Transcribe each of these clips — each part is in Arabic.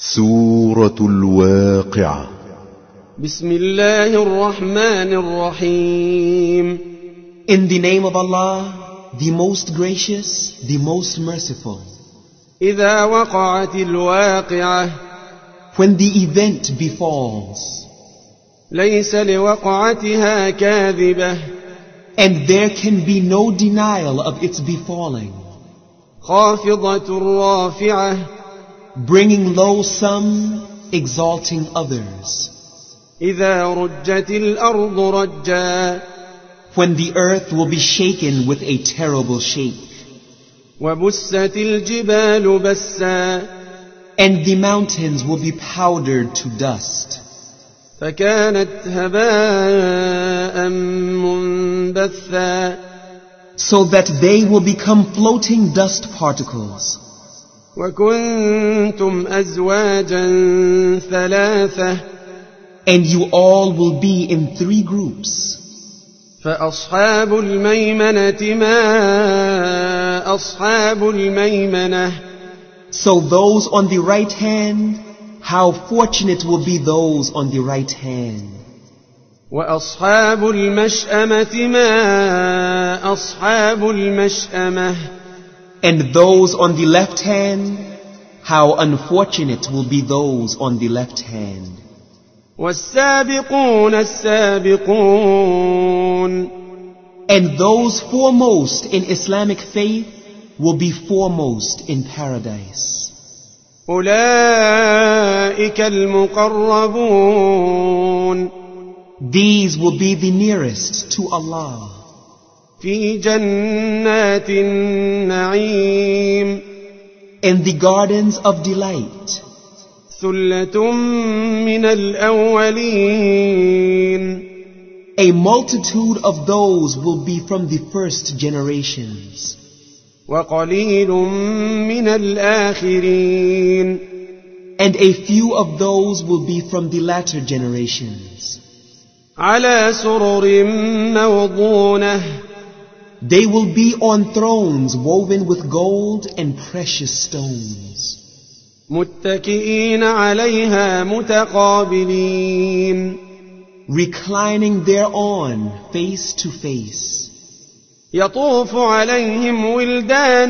سورة الواقعة. بسم الله الرحمن الرحيم. In the name of Allah, the most gracious, the most merciful. إذا وقعت الواقعة. When the event befalls. ليس لوقعتها كاذبة. And there can be no denial of its befalling. خافضة رافعة. Bringing low some, exalting others. إذا رجت الأرض رجا. When the earth will be shaken with a terrible shake. وبست الجبال بسا. And the mountains will be powdered to dust. فكانت هباء منبثا. So that they will become floating dust particles. وكنتم أزواجا ثلاثة. And you all will be in 3 groups. فأصحاب الميمنة ما أصحاب الميمنة. So those on the right hand, how fortunate will be those on the right hand. وأصحاب المشأمة ما أصحاب المشأمة. And those on the left hand, how unfortunate will be those on the left hand. والسابقون السابقون. And those foremost in Islamic faith will be foremost in paradise. أولئك المقربون. These will be the nearest to Allah. في جنات النعيم. In the gardens of delight. ثلة من الأولين. A multitude of those will be from the first generations. وقليل من الآخرين. And a few of those will be from the latter generations. على سرر موضونة. They will be on thrones woven with gold and precious stones. متكئين عليها متقابلين. Reclining thereon face to face. يطوف عليهم ولدان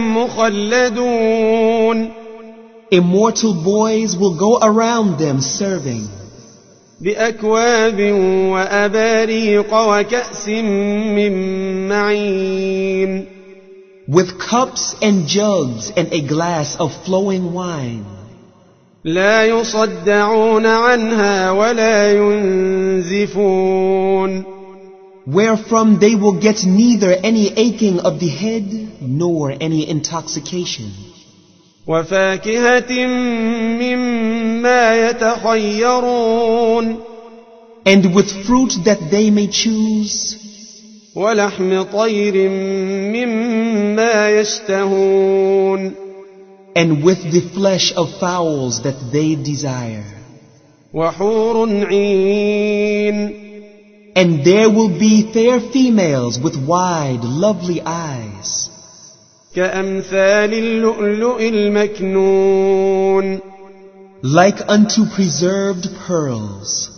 مخلدون. Immortal boys will go around them serving. بأكواب وأباريق وكأس من معين. With cups and jugs and a glass of flowing wine. لا يصدعون عنها ولا ينزفون. Wherefrom they will get neither any aching of the head nor any intoxication. وفاكهة مما يتخيرون. And with fruit that they may choose. ولحم طير مما يشتهون. And with the flesh of fowls that they desire. وحور عين. And there will be fair females with wide, lovely eyes. كأمثال اللؤلؤ المكنون. Like unto preserved pearls.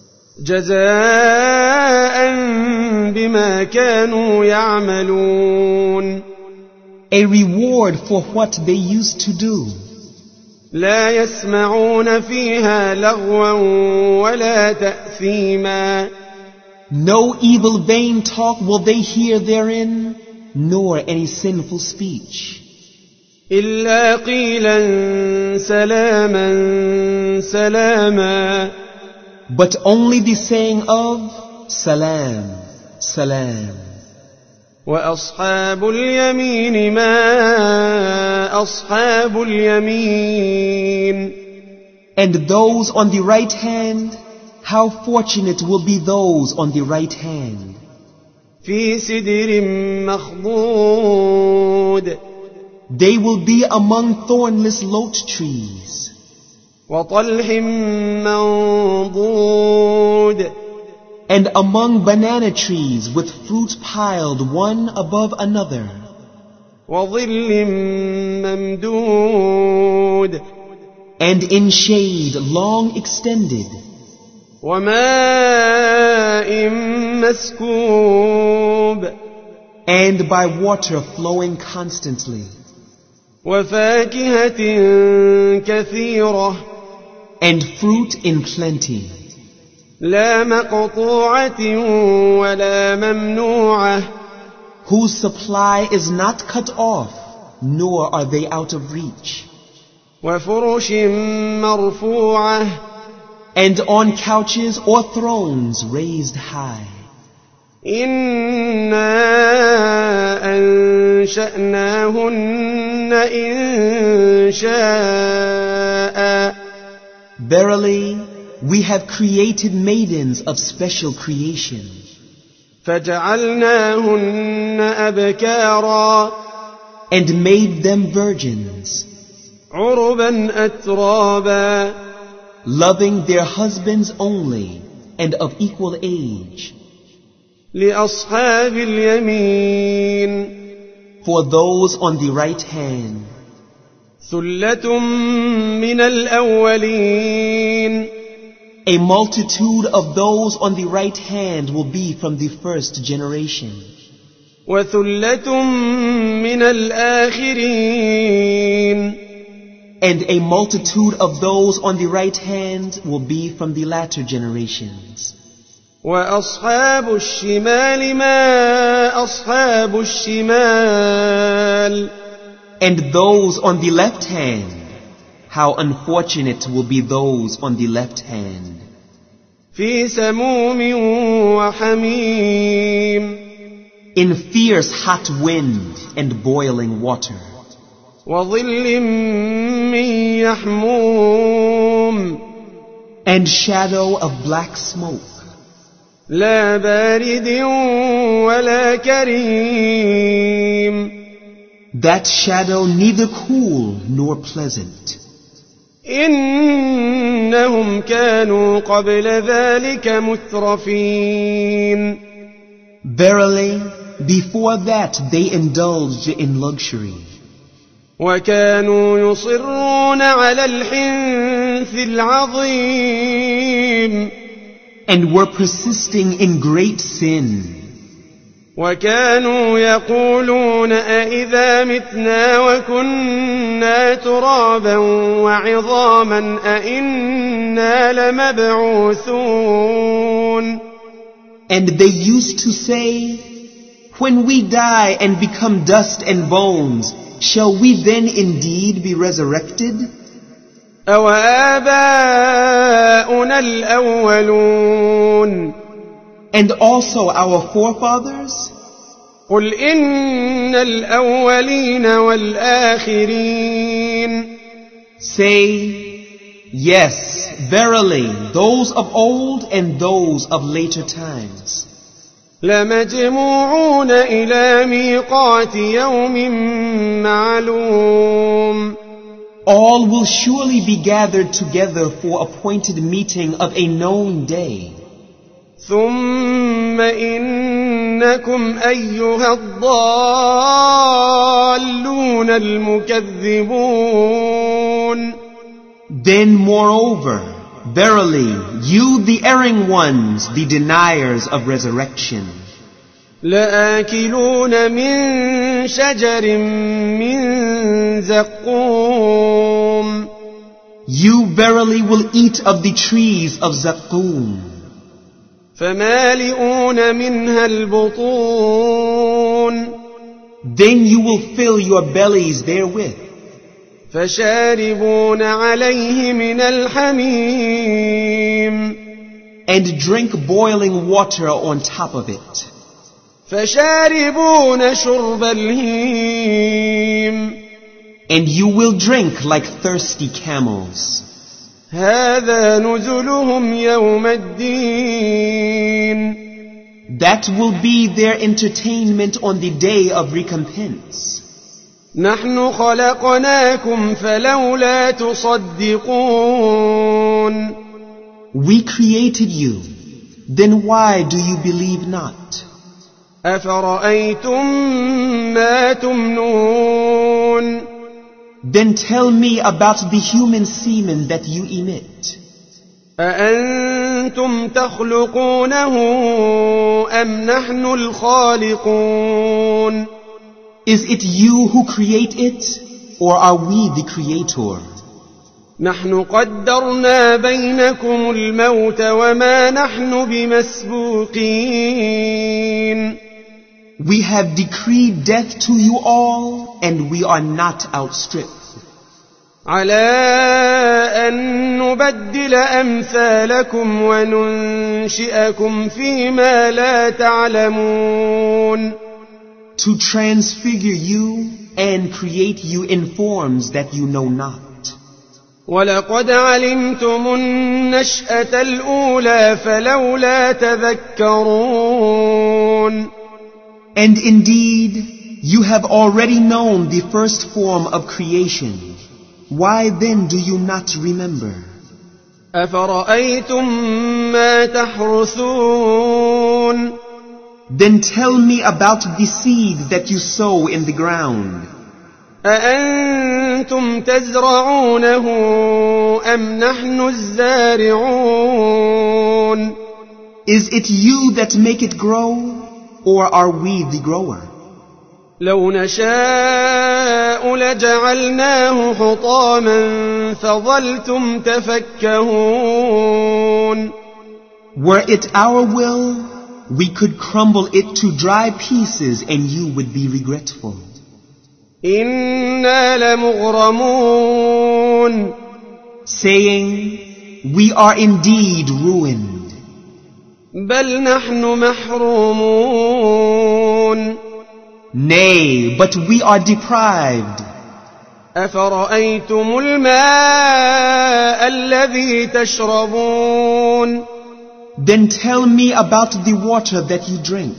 جزاء بما كانوا يعملون. A reward for what they used to do. لا يسمعون فيها لغوا ولا تأثيما. No evil vain talk will they hear therein, nor any sinful speech. إلا قيلا سلاما سلاما. But only the saying of Salam, Salam. وأصحاب اليمين ما أصحاب اليمين. And those on the right hand, how fortunate will be those on the right hand. في سدر مخضود. They will be among thornless lote trees. وطلح منضود. And among banana trees with fruit piled one above another. وظل ممدود. and in shade long extended, وماء مسكوب and by water flowing constantly, وفاكهة كثيرة and fruit in plenty, لا مقطوعة ولا ممنوعة whose supply is not cut off, nor are they out of reach, وفرش مرفوعة and on couches or thrones raised high. إنا أنشأناهن إنشاء Verily, we have created maidens of special creation, فجعلناهن أبكارا and made them virgins, عربا أترابا loving their husbands only, and of equal age, لأصحاب اليمين for those on the right hand, ثلة من الأولين a multitude of those on the right hand will be from the first generation, وثلة من الآخرين and a multitude of those on the right hand will be from the latter generations. وأصحاب الشمال ما أصحاب الشمال And those on the left hand, how unfortunate will be those on the left hand. في سموم وحميم In fierce hot wind and boiling water, وظل من يحموم and shadow of black smoke, لا بارد ولا كريم that shadow neither cool nor pleasant. إنهم كانوا قبل ذلك مترفين Verily, before that they indulged in luxury, وكانوا يصرون على الحنث العظيم and were persisting in great sin, وكانوا يقولون أئذا متنا وكنا ترابا وعظاما أئنا لمبعوثون. and they used to say, when we die and become dust and bones, shall we then indeed be resurrected? أَوَآبَاؤُنَا الْأَوَّلُونَ And also our forefathers? قُلْ إِنَّ الْأَوَّلِينَ وَالْآخِرِينَ Say, yes, verily, those of old and those of later times. لَمَجْمُوعُونَ إِلَى مِيقَاتِ يَوْمٍ مَّعْلُومٍ All will surely be gathered together for appointed meeting of a known day. ثُمَّ إِنَّكُمْ أَيُّهَا الضَّالُّونَ الْمُكَذِّبُونَ Then moreover, verily, you the erring ones, the deniers of resurrection, لآكلون من شجر من زقوم you verily will eat of the trees of Zaqqum, فمالئون منها البطون then you will fill your bellies therewith, فشاربون عليه من الحميم and drink boiling water on top of it, فشاربون شرب الهيم and you will drink like thirsty camels. هذا نزلهم يوم الدين That will be their entertainment on the day of recompense. نحن خلقناكم فلولا تصدقون We created you, then why do you believe not? أفرأيتم ما تمنون Then tell me about the human semen that you emit. أأنتم تخلقونه أم نحن الخالقون Is it you who create it, or are we the creator? نحن قدرنا بينكم الموت وما نحن بمسبوقين We have decreed death to you all, and we are not outstripped. على أن نبدل أمثالكم وننشئكم فيما لا تعلمون To transfigure you and create you in forms that you know not. ولقد علمتم النشأة الأولى فلولا تذكرون And indeed, you have already known the first form of creation. Why then do you not remember? أفرأيتم ما تحرثون Then tell me about the seed that you sow in the ground. أأنتم تزرعونه أم نحن الزارعون Is it you that make it grow, or are we the grower? لو نشاء لجعلناه حطاما فظلتم تفكهون Were it our will, we could crumble it to dry pieces and you would be regretful. إنا لمغرمون Saying, we are indeed ruined. بل نحن محرومون Nay, but we are deprived. أفرأيتم الماء الذي تشربون Then tell me about the water that you drink.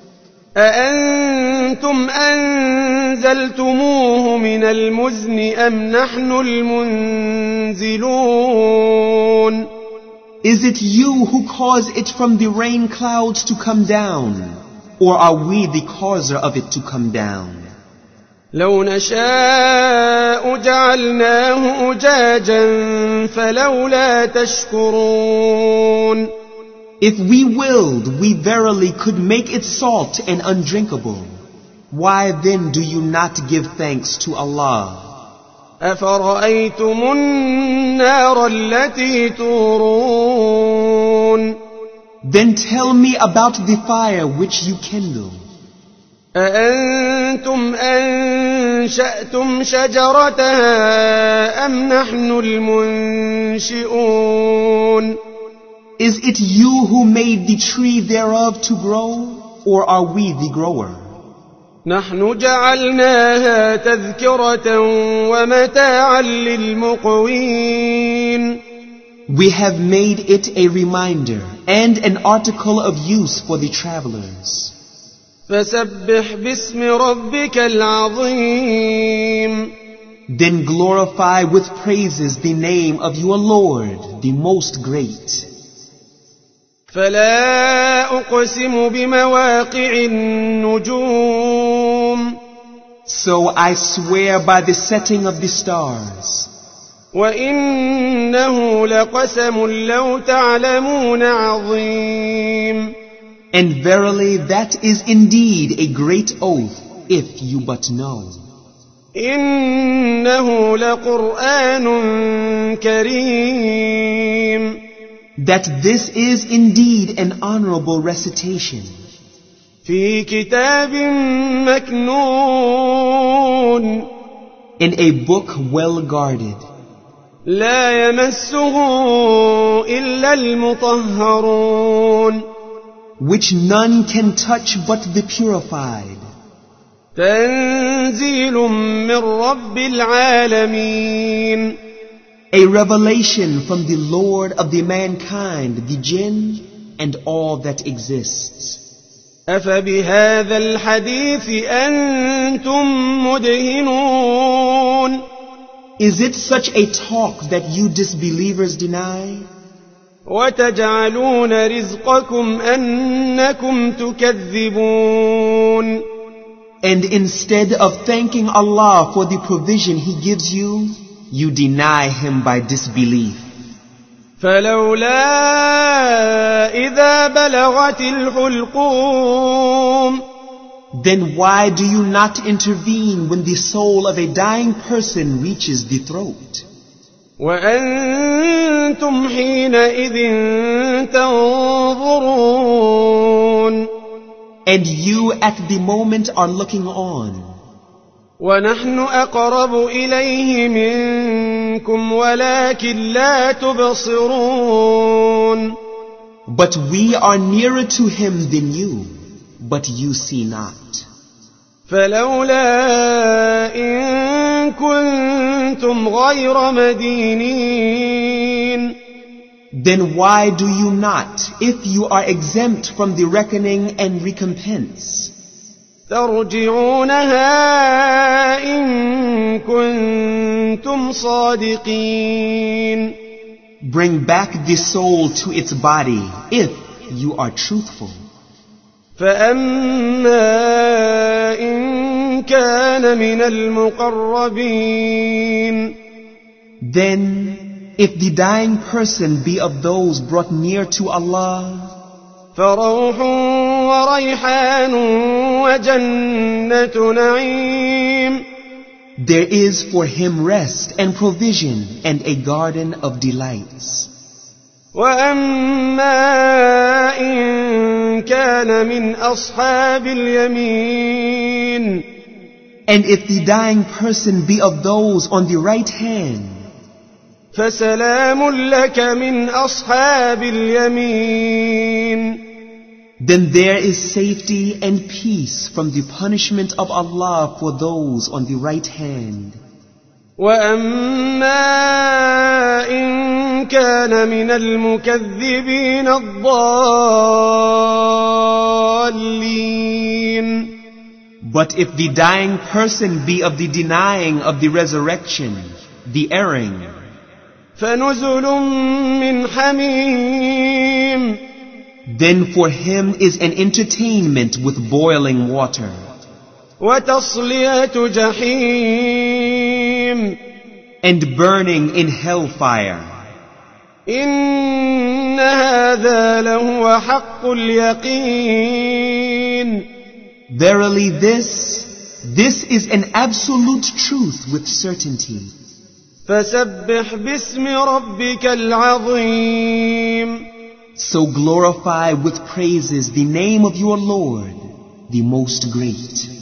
أأنتم أنزلتموه من المزن أم نحن المنزلون Is it you who cause it from the rain clouds to come down, or are we the causer of it to come down? لو نشاء جعلناه أجاجا فلولا تشكرون If we willed, we verily could make it salt and undrinkable. Why then do you not give thanks to Allah? أفرأيتم النار التي تورون Then tell me about the fire which you kindle. أأنتم أنشأتم شجرتها أم نحن المنشئون Is it you who made the tree thereof to grow, or are we the grower? نحن جعلناها تذكرة ومتاعا للمقوين We have made it a reminder and an article of use for the travelers. فسبح باسم ربك العظيم Then glorify with praises the name of your Lord, the most great. فلا أقسم بمواقع النجوم So I swear by the setting of the stars. وإنه لقسم لو تعلمون عظيم And verily that is indeed a great oath, if you but know. إنه لقرآن كريم That this is indeed an honorable recitation. في كتاب مكنون In a book well guarded. لا يمسه إلا المطهرون Which none can touch but the purified. تنزيل من رب العالمين A revelation from the Lord of the mankind, the jinn, and all that exists. أفبهذا الحديث أنتم مدهنون Is it such a talk that you disbelievers deny? وتجعلون رزقكم أنكم تكذبون And instead of thanking Allah for the provision He gives you, you deny Him by disbelief. فلولا إذا بلغت الحلقوم Then why do you not intervene when the soul of a dying person reaches the throat? وأنتم حينئذ تنظرون And you at the moment are looking on. ونحن أقرب إليه منكم ولكن لا تبصرون But we are nearer to Him than you, but you see not. فلولا إن كنتم غير مدينين Then why do you not, if you are exempt from the reckoning and recompense, ترجعونها إن كنتم صادقين bring back the soul to its body if you are truthful? فأما إن كان من المقربين Then, if the dying person be of those brought near to Allah, فروح وريحان وجنة نعيم there is for him rest and provision and a garden of delights. وأما إن كان من أصحاب اليمين And if the dying person be of those on the right hand, فسلام لك من أصحاب اليمين then there is safety and peace from the punishment of Allah for those on the right hand. وأما إن كان من المكذبين الضالين But if the dying person be of the denying of the resurrection, the erring, فنزل من حميم then for him is an entertainment with boiling water, وتصلية جحيم and burning in hellfire. إن هذا لهو حق اليقين Verily this is an absolute truth with certainty. فسبح باسم ربك العظيم So glorify with praises the name of your Lord, the most great.